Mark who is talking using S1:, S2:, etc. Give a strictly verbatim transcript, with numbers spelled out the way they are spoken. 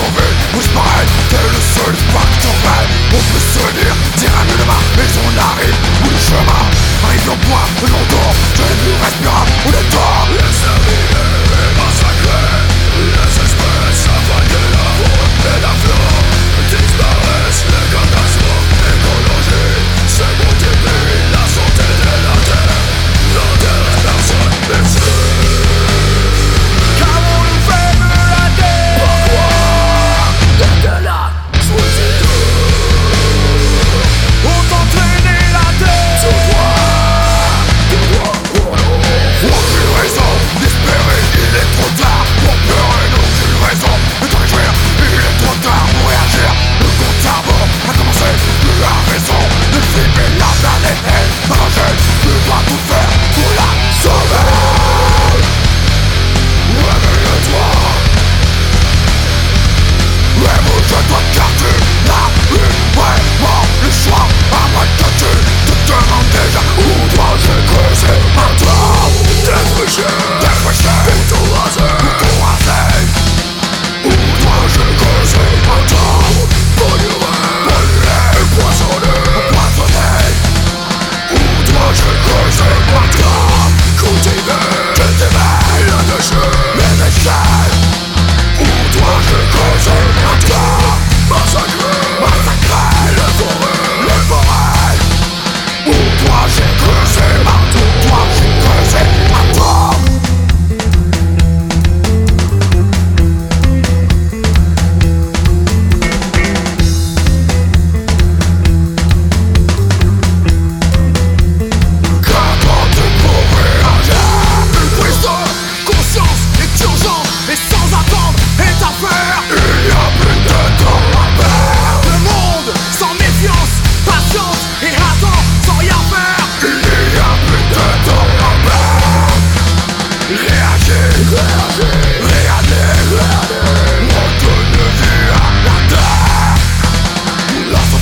S1: sauver ou disparaître, tel le seul espoir qui t'enveille. On peut se dire, dire à mieux demain, mais on arrive où le chemin arrive au point où l'on dort. Je n'ai plus respirable, on est tort. Exterminé et massacré, les espèces avalées la faune et la flore. Disparaissent les catastrophes écologiques, c'est multiplie la santé de la terre. N'intéresse personne, merci. Car on nous fait me la terre. Pourquoi? De la solitude, on t'entraîné la terre. Tout droit, tout droit pour nous. Aucune raison d'espérer, il est trop tard. Pour pleurer, aucune raison de te réjouir, il est trop tard pour réagir. Le compte à rebours a commencé, plus la raison de flipper la planète est arrangée. Tu dois tout faire pour la sauver. Réveille-toi, réveille-toi car tu n'as plus vraiment le choix. À moins que tu te demandes déjà où dois-je creuser un trou. Défriché, défriché, pour tout raser, pour tout raser. Où dois-je creuser un trou? Pollué, pollué, empoisonné, empoisonné. Où dois-je creuser un trou? Cultiver, cultiver, les déchets, les déchets. Où dois-je creuser un trou? Massacrer, massacrer les forêts, les forêts. Où dois-je creuser un trou? Dois-je creuser un trou? La